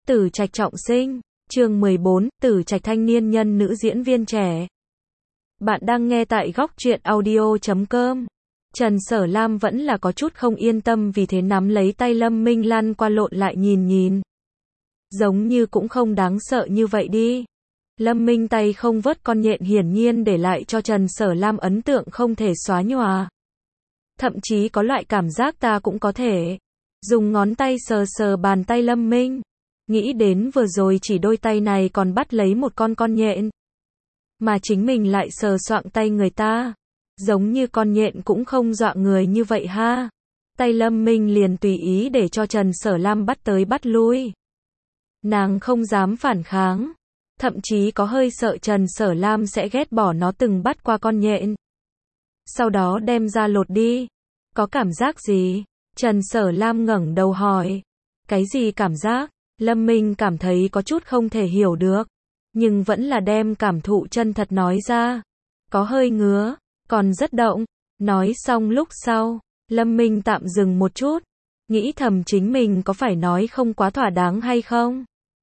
Tử Trạch trọng sinh, chương 14, Tử Trạch thanh niên nhân nữ diễn viên trẻ. Bạn đang nghe tại góc truyện audio.com. Trần Sở Lam vẫn là có chút không yên tâm, vì thế nắm lấy tay Lâm Minh lăn qua lộn lại nhìn. Giống như cũng không đáng sợ như vậy đi. Lâm Minh tay không vớt con nhện hiển nhiên để lại cho Trần Sở Lam ấn tượng không thể xóa nhòa. Thậm chí có loại cảm giác ta cũng có thể dùng ngón tay sờ sờ bàn tay Lâm Minh. Nghĩ đến vừa rồi chỉ đôi tay này còn bắt lấy một con nhện. Mà chính mình lại sờ soạng tay người ta. Giống như con nhện cũng không dọa người như vậy ha. Tay Lâm Minh liền tùy ý để cho Trần Sở Lam bắt tới bắt lui. Nàng không dám phản kháng. Thậm chí có hơi sợ Trần Sở Lam sẽ ghét bỏ nó từng bắt qua con nhện. Sau đó đem ra lột đi. Có cảm giác gì? Trần Sở Lam ngẩng đầu hỏi. Cái gì cảm giác? Lâm Minh cảm thấy có chút không thể hiểu được. Nhưng vẫn là đem cảm thụ chân thật nói ra. Có hơi ngứa, còn rất động. Nói xong lúc sau, Lâm Minh tạm dừng một chút. Nghĩ thầm chính mình có phải nói không quá thỏa đáng hay không?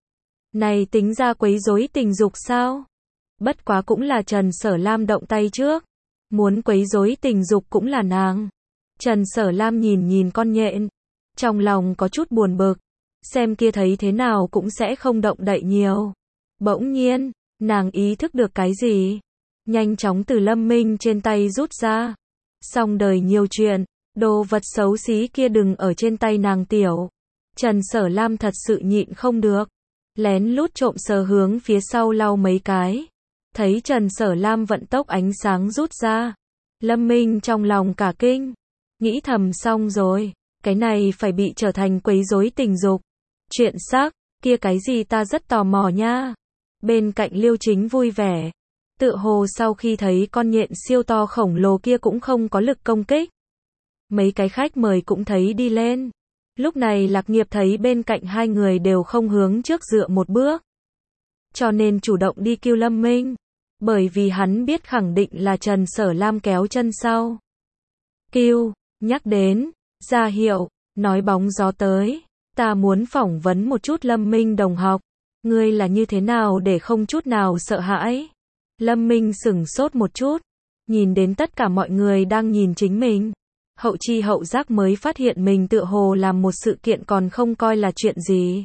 Này tính ra quấy rối tình dục sao? Bất quá cũng là Trần Sở Lam động tay trước. Muốn quấy rối tình dục cũng là nàng. Trần Sở Lam nhìn con nhện. Trong lòng có chút buồn bực. Xem kia thấy thế nào cũng sẽ không động đậy nhiều. Bỗng nhiên, nàng ý thức được cái gì? Nhanh chóng từ Lâm Minh trên tay rút ra. Xong đời nhiều chuyện, đồ vật xấu xí kia đừng ở trên tay nàng tiểu. Trần Sở Lam thật sự nhịn không được. Lén lút trộm sờ hướng phía sau lau mấy cái. Thấy Trần Sở Lam vận tốc ánh sáng rút ra. Lâm Minh trong lòng cả kinh. Nghĩ thầm xong rồi. Cái này phải bị trở thành quấy rối tình dục. Chuyện xác, kia cái gì ta rất tò mò nha. Bên cạnh Liêu Chính vui vẻ. Tựa hồ sau khi thấy con nhện siêu to khổng lồ kia cũng không có lực công kích. Mấy cái khách mời cũng thấy đi lên. Lúc này Lạc Nghiệp thấy bên cạnh hai người đều không hướng trước dựa một bước. Cho nên chủ động đi cứu Lâm Minh. Bởi vì hắn biết khẳng định là Trần Sở Lam kéo chân sau. Cứu, nhắc đến, ra hiệu, nói bóng gió tới. Ta muốn phỏng vấn một chút Lâm Minh đồng học. Ngươi là như thế nào để không chút nào sợ hãi? Lâm Minh sửng sốt một chút. Nhìn đến tất cả mọi người đang nhìn chính mình. Hậu chi hậu giác mới phát hiện mình tựa hồ làm một sự kiện còn không coi là chuyện gì.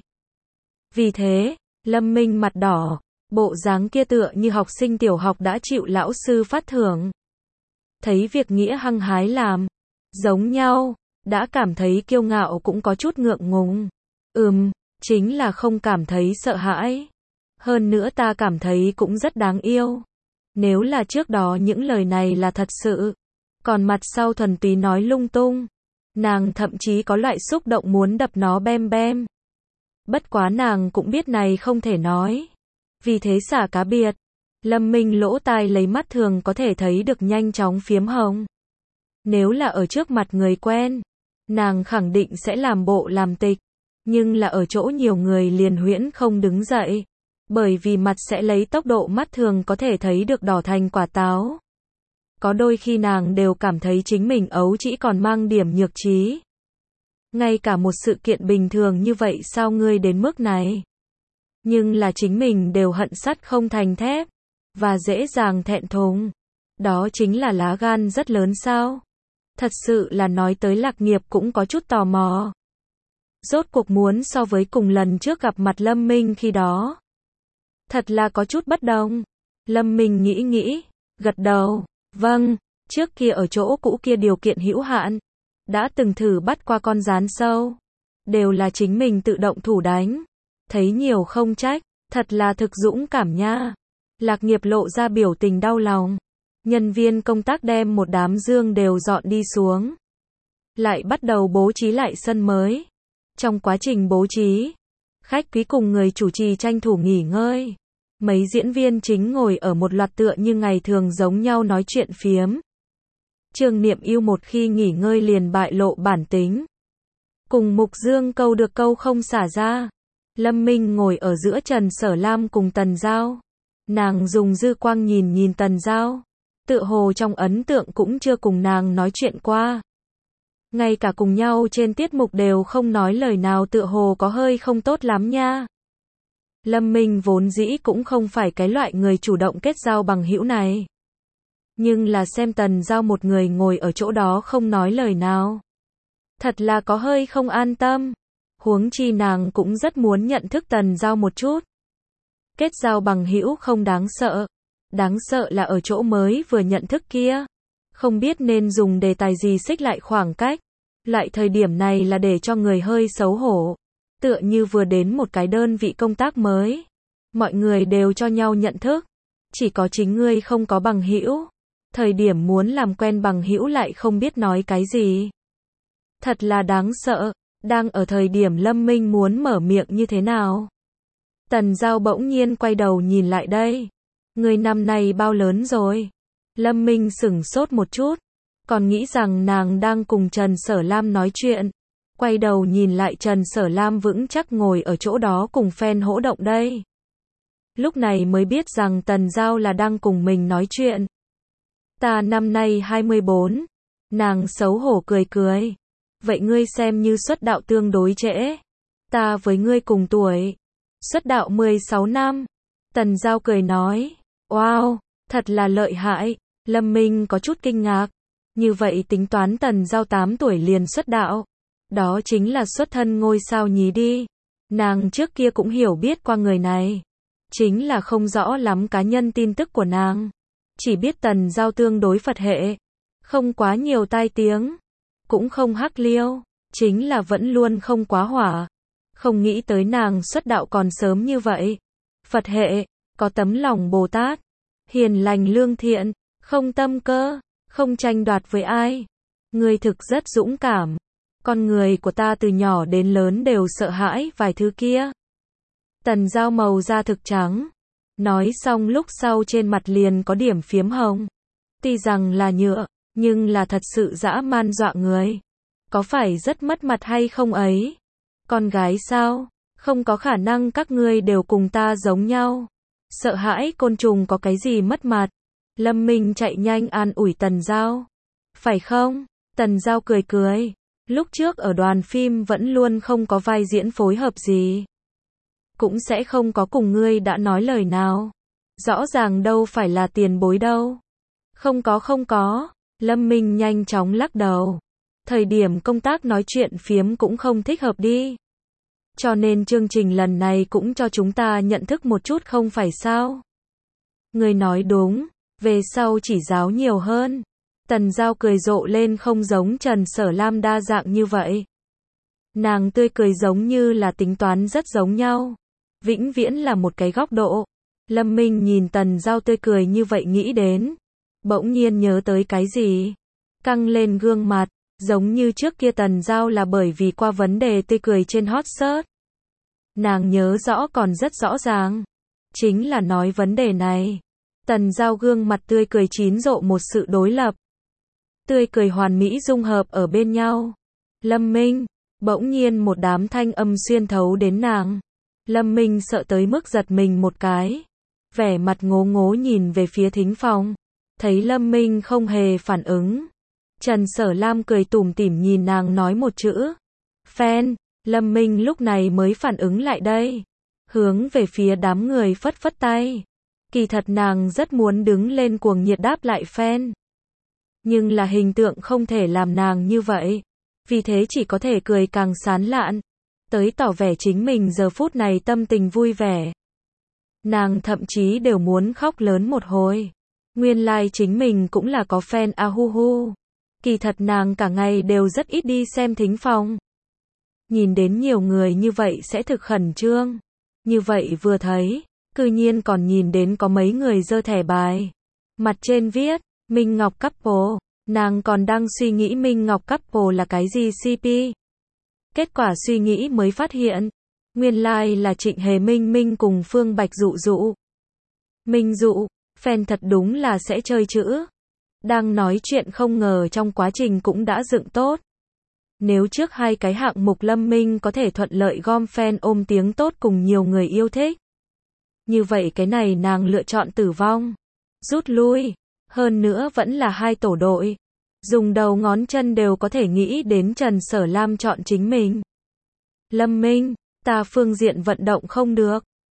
Vì thế, Lâm Minh mặt đỏ. Bộ dáng kia tựa như học sinh tiểu học đã chịu lão sư phát thưởng. Thấy việc nghĩa hăng hái làm. Giống nhau. Đã cảm thấy kiêu ngạo cũng có chút ngượng ngùng. Chính là không cảm thấy sợ hãi. Hơn nữa ta cảm thấy cũng rất đáng yêu. Nếu là trước đó những lời này là thật sự. Còn mặt sau thuần túy nói lung tung. Nàng thậm chí có loại xúc động muốn đập nó bem bem. Bất quá nàng cũng biết này không thể nói. Vì thế xả cá biệt. Lâm Minh lỗ tai lấy mắt thường có thể thấy được nhanh chóng phiếm hồng. Nếu là ở trước mặt người quen, nàng khẳng định sẽ làm bộ làm tịch. Nhưng là ở chỗ nhiều người liền huyễn không đứng dậy. Bởi vì mặt sẽ lấy tốc độ mắt thường có thể thấy được đỏ thành quả táo. Có đôi khi nàng đều cảm thấy chính mình ấu chỉ còn mang điểm nhược trí. Ngay cả một sự kiện bình thường như vậy sao ngươi đến mức này? Nhưng là chính mình đều hận sắt không thành thép. Và dễ dàng thẹn thùng. Đó chính là lá gan rất lớn sao? Thật sự là nói tới Lạc Nghiệp cũng có chút tò mò. Rốt cuộc muốn so với cùng lần trước gặp mặt Lâm Minh khi đó. Thật là có chút bất đồng. Lâm Minh nghĩ, gật đầu. Vâng, trước kia ở chỗ cũ kia điều kiện hữu hạn. Đã từng thử bắt qua con gián sâu. Đều là chính mình tự động thủ đánh. Thấy nhiều không trách, thật là thực dũng cảm nha. Lạc Nghiệp lộ ra biểu tình đau lòng. Nhân viên công tác đem một đám giường đều dọn đi xuống. Lại bắt đầu bố trí lại sân mới. Trong quá trình bố trí, khách quý cùng người chủ trì tranh thủ nghỉ ngơi. Mấy diễn viên chính ngồi ở một loạt tựa như ngày thường giống nhau nói chuyện phiếm. Trương Niệm Yêu một khi nghỉ ngơi liền bại lộ bản tính. Cùng Mục Dương câu được câu không xả ra. Lâm Minh ngồi ở giữa Trần Sở Lam cùng Tần Giao. Nàng dùng dư quang nhìn Tần Giao. Tựa hồ trong ấn tượng cũng chưa cùng nàng nói chuyện qua. Ngay cả cùng nhau trên tiết mục đều không nói lời nào, tựa hồ có hơi không tốt lắm nha. Lâm Minh vốn dĩ cũng không phải cái loại người chủ động kết giao bằng hữu này. Nhưng là xem Tần Giao một người ngồi ở chỗ đó không nói lời nào. Thật là có hơi không an tâm. Huống chi nàng cũng rất muốn nhận thức Tần Giao một chút. Kết giao bằng hữu không đáng sợ. Đáng sợ là ở chỗ mới vừa nhận thức kia. Không biết nên dùng đề tài gì xích lại khoảng cách. Lại thời điểm này là để cho người hơi xấu hổ. Tựa như vừa đến một cái đơn vị công tác mới. Mọi người đều cho nhau nhận thức. Chỉ có chính ngươi không có bằng hữu. Thời điểm muốn làm quen bằng hữu lại không biết nói cái gì. Thật là đáng sợ. Đang ở thời điểm Lâm Minh muốn mở miệng như thế nào. Tần Giao bỗng nhiên quay đầu nhìn lại đây. Người năm nay bao lớn rồi? Lâm Minh sửng sốt một chút. Còn nghĩ rằng nàng đang cùng Trần Sở Lam nói chuyện. Quay đầu nhìn lại Trần Sở Lam vững chắc ngồi ở chỗ đó cùng fan hỗ động đây. Lúc này mới biết rằng Tần Giao là đang cùng mình nói chuyện. Ta năm nay 24. Nàng xấu hổ cười cười. Vậy ngươi xem như xuất đạo tương đối trễ. Ta với ngươi cùng tuổi. Xuất đạo 16 năm. Tần Giao cười nói. Wow, thật là lợi hại. Lâm Minh có chút kinh ngạc. Như vậy tính toán Tần Giao 8 tuổi liền xuất đạo. Đó chính là xuất thân ngôi sao nhí đi. Nàng trước kia cũng hiểu biết qua người này. Chính là không rõ lắm cá nhân tin tức của nàng. Chỉ biết Tần Giao tương đối Phật hệ. Không quá nhiều tai tiếng. Cũng không hắc liêu. Chính là vẫn luôn không quá hỏa. Không nghĩ tới nàng xuất đạo còn sớm như vậy. Phật hệ, có tấm lòng Bồ Tát. Hiền lành lương thiện, không tâm cơ, không tranh đoạt với ai. Người thực rất dũng cảm. Con người của ta từ nhỏ đến lớn đều sợ hãi vài thứ kia. Tần Giao màu da thực trắng. Nói xong lúc sau trên mặt liền có điểm phiếm hồng. Tuy rằng là nhựa, nhưng là thật sự dã man dọa người. Có phải rất mất mặt hay không ấy? Con gái sao? Không có khả năng các ngươi đều cùng ta giống nhau. Sợ hãi côn trùng có cái gì mất mặt. Lâm Minh chạy nhanh an ủi Tần Giao. Phải không? Tần Giao cười cười. Lúc trước ở đoàn phim vẫn luôn không có vai diễn phối hợp gì. Cũng sẽ không có cùng ngươi đã nói lời nào. Rõ ràng đâu phải là tiền bối đâu. Không có. Lâm Minh nhanh chóng lắc đầu. Thời điểm công tác nói chuyện phiếm cũng không thích hợp đi. Cho nên chương trình lần này cũng cho chúng ta nhận thức một chút không phải sao. Người nói đúng, về sau chỉ giáo nhiều hơn. Tần Giao cười rộ lên không giống Trần Sở Lam đa dạng như vậy. Nàng tươi cười giống như là tính toán rất giống nhau. Vĩnh viễn là một cái góc độ. Lâm Minh nhìn Tần Giao tươi cười như vậy nghĩ đến. Bỗng nhiên nhớ tới cái gì. Căng lên gương mặt. Giống như trước kia Tần Giao là bởi vì qua vấn đề tươi cười trên hot search. Nàng nhớ rõ còn rất rõ ràng. Chính là nói vấn đề này. Tần Giao gương mặt tươi cười chín rộ một sự đối lập. Tươi cười hoàn mỹ dung hợp ở bên nhau. Lâm Minh, bỗng nhiên một đám thanh âm xuyên thấu đến nàng. Lâm Minh sợ tới mức giật mình một cái. Vẻ mặt ngố ngố nhìn về phía thính phòng. Thấy Lâm Minh không hề phản ứng. Trần Sở Lam cười tủm tỉm nhìn nàng nói một chữ. Fan. Lâm Minh lúc này mới phản ứng lại đây. Hướng về phía đám người phất phất tay. Kỳ thật nàng rất muốn đứng lên cuồng nhiệt đáp lại fan. Nhưng là hình tượng không thể làm nàng như vậy. Vì thế chỉ có thể cười càng sán lạn. Tới tỏ vẻ chính mình giờ phút này tâm tình vui vẻ. Nàng thậm chí đều muốn khóc lớn một hồi. Nguyên lai chính mình cũng là có fan a hu hu. Kỳ thật nàng cả ngày đều rất ít đi xem thính phòng. Nhìn đến nhiều người như vậy sẽ thực khẩn trương. Như vậy vừa thấy, cư nhiên còn nhìn đến có mấy người giơ thẻ bài. Mặt trên viết, Minh Ngọc Couple. Nàng còn đang suy nghĩ Minh Ngọc Couple là cái gì CP. Kết quả suy nghĩ mới phát hiện. Nguyên lai là Trịnh Hề Minh cùng Phương Bạch Dụ Dụ. Minh Dụ, fan thật đúng là sẽ chơi chữ. Đang nói chuyện không ngờ trong quá trình cũng đã dựng tốt. Nếu trước hai cái hạng mục Lâm Minh có thể thuận lợi gom fan ôm tiếng tốt cùng nhiều người yêu thích. Như vậy cái này nàng lựa chọn tử vong. Rút lui. Hơn nữa vẫn là hai tổ đội. Dùng đầu ngón chân đều có thể nghĩ đến Trần Sở Lam chọn chính mình. Lâm Minh, ta phương diện vận động không được.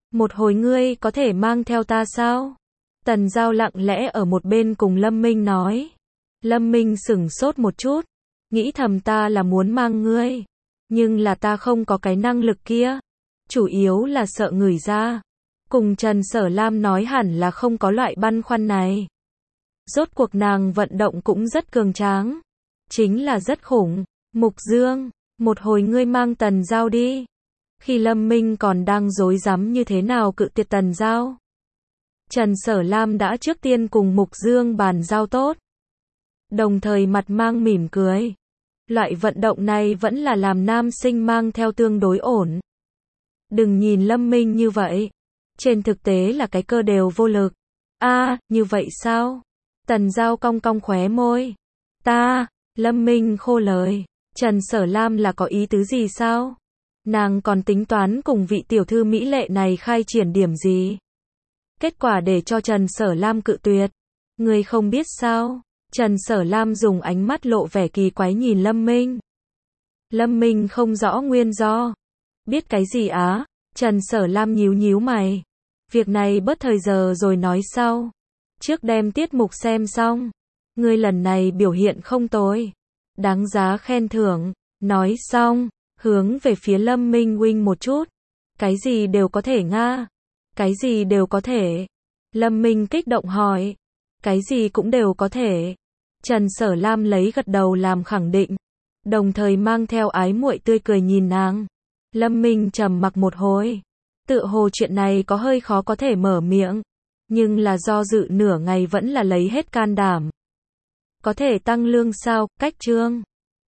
Một hồi ngươi có thể mang theo ta sao? Tần Giao lặng lẽ ở một bên cùng Lâm Minh nói. Lâm Minh sửng sốt một chút, nghĩ thầm ta là muốn mang ngươi, nhưng là ta không có cái năng lực kia, chủ yếu là sợ người ra. Cùng Trần Sở Lam nói hẳn là không có loại băn khoăn này. Rốt cuộc nàng vận động cũng rất cường tráng, chính là rất khủng. Mục Dương, một hồi ngươi mang Tần Giao đi. Khi Lâm Minh còn đang rối rắm như thế nào cự tuyệt Tần Giao, Trần Sở Lam đã trước tiên cùng Mục Dương bàn giao tốt, đồng thời mặt mang mỉm cười. Loại vận động này vẫn là làm nam sinh mang theo tương đối ổn. Đừng nhìn Lâm Minh như vậy, trên thực tế là cái cơ đều vô lực. Như vậy sao? Tần Giao cong cong khóe môi. Lâm Minh khô lời. Trần Sở Lam là có ý tứ gì sao? Nàng còn tính toán cùng vị tiểu thư mỹ lệ này khai triển điểm gì? Kết quả để cho Trần Sở Lam cự tuyệt. Ngươi không biết sao? Trần Sở Lam dùng ánh mắt lộ vẻ kỳ quái nhìn Lâm Minh. Lâm Minh không rõ nguyên do. Biết cái gì á? Trần Sở Lam nhíu nhíu mày. Việc này bớt thời giờ rồi nói sau. Trước đem tiết mục xem xong. Ngươi lần này biểu hiện không tồi, đáng giá khen thưởng. Nói xong, hướng về phía Lâm Minh huynh một chút. Cái gì đều có thể nga? Cái gì đều có thể? Lâm Minh kích động hỏi. Cái gì cũng đều có thể. Trần Sở Lam lấy gật đầu làm khẳng định, đồng thời mang theo ái muội tươi cười nhìn nàng. Lâm Minh trầm mặc một hồi, tựa hồ chuyện này có hơi khó có thể mở miệng, nhưng là do dự nửa ngày vẫn là lấy hết can đảm. Có thể tăng lương sao? Cách chương